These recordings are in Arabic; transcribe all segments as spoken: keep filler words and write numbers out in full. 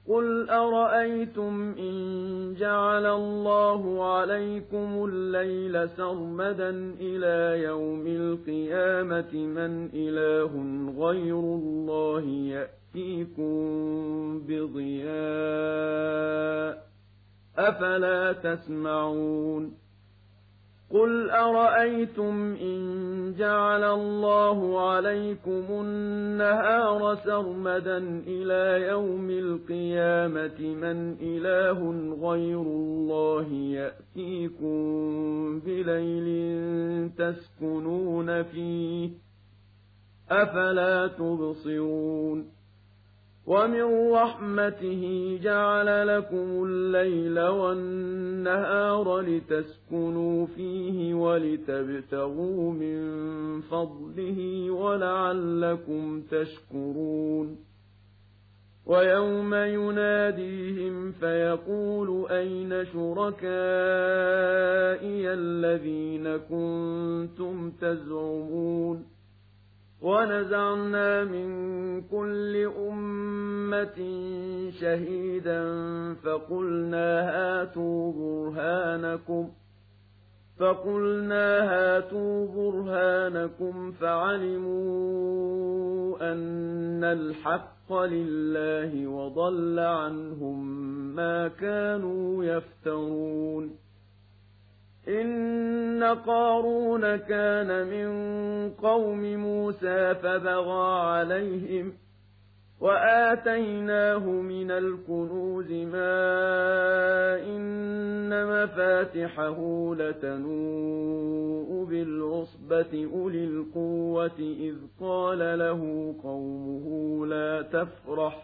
قُلْ أَرَأَيْتُمْ إِن جَعَلَ اللَّهُ عَلَيْكُمُ اللَّيْلَ سَرْمَدًا إِلَىٰ يَوْمِ الْقِيَامَةِ مَنْ إِلَٰهٌ غَيْرُ اللَّهِ يَأْتِيكُم بِضِيَاءٍ أَفَلَا تَسْمَعُونَ قُلْ أَرَأَيْتُمْ إِن جَعَلَ اللَّهُ عَلَيْكُمُ النَّهَارَ سَرْمَدًا إِلَىٰ يَوْمِ الْقِيَامَةِ مَنْ إِلَٰهٌ غَيْرُ اللَّهِ يَأْتِيكُم بِلَيْلٍ تَسْكُنُونَ فِيهِ أَفَلَا تُبْصِرُونَ وَمِن رَّحْمَتِهِ جَعَلَ لَكُمُ اللَّيْلَ وَالنَّهَارَ لِتَسْكُنُوا فِيهِ وَلِتَبْتَغُوا مِن فَضْلِهِ وَلَعَلَّكُمْ تَشْكُرُونَ وَيَوْمَ يُنَادِيهِمْ فَيَقُولُ أَيْنَ شُرَكَائِيَ الَّذِينَ كُنتُمْ تَزْعُمُونَ وَنَزَعْنَا مِن كُلِّ أُمَّةٍ شَهِيدًا فَقُلْنَا هَاتُوا بُرْهَانَكُمْ فَقُلْنَا هَاتُوا بُرْهَانَكُمْ فَعَلِمُوا أَنَّ الْحَقَّ لِلَّهِ وَضَلَّ عَنْهُم مَّا كَانُوا يَفْتَرُونَ إِنَّ قَارُونَ كَانَ مِن قَوْمِ مُوسَىٰ فَبَغَىٰ عَلَيْهِمْ وَآتَيْنَاهُ مِنَ الْكُنُوزِ مَا إِنَّ مَفَاتِحَهُ لَتَنُوءُ بِالْعُصْبَةِ أُولِي الْقُوَّةِ إِذْ قَالَ لَهُ قَوْمُهُ لَا تَفْرَحْ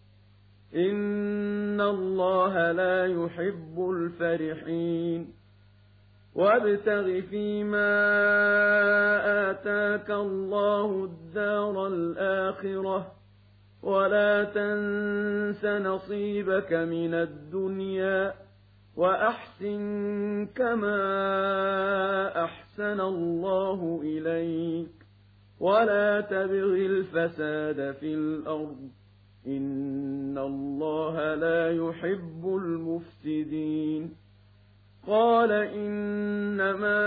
إِنَّ اللَّهَ لَا يُحِبُّ الْفَرِحِينَ وَابْتَغِ فِيمَا آتَاكَ اللَّهُ الدَّارَ الْآخِرَةَ وَلَا تَنسَ نَصِيبَكَ مِنَ الدُّنْيَا وَأَحْسِن كَمَا أَحْسَنَ اللَّهُ إِلَيْكَ وَلَا تَبْغِ الْفَسَادَ فِي الْأَرْضِ إِنَّ اللَّهَ لَا يُحِبُّ الْمُفْسِدِينَ قَالَ إِنَّمَا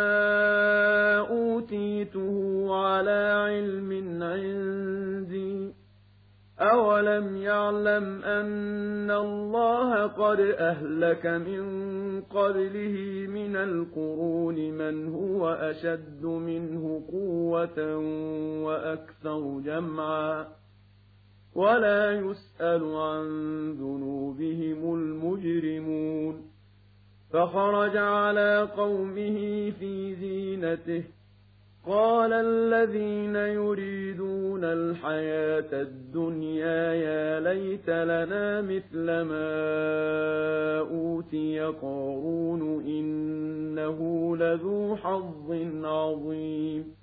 أُوتِيتُهُ عَلَىٰ عِلْمٍ عِندِي أَوَلَمْ يَعْلَمْ أَنَّ اللَّهَ قَدْ أَهْلَكَ مِن قَبْلِهِ مِنَ الْقُرُونِ مَنْ هُوَ أَشَدُّ مِنْهُ قُوَّةً وَأَكْثَرُ جَمْعًا وَلَا يُسْأَلُ عَن ذُنُوبِهِمُ الْمُجْرِمُونَ فَخَرَجَ عَلَىٰ قَوْمِهِ فِي زِينَتِهِ قَالَ الَّذِينَ يُرِيدُونَ الْحَيَاةَ الدُّنْيَا يَا لَيْتَ لَنَا مِثْلَ مَا أُوتِيَ قَارُونُ إِنَّهُ لَذُو حَظٍّ عَظِيمٍ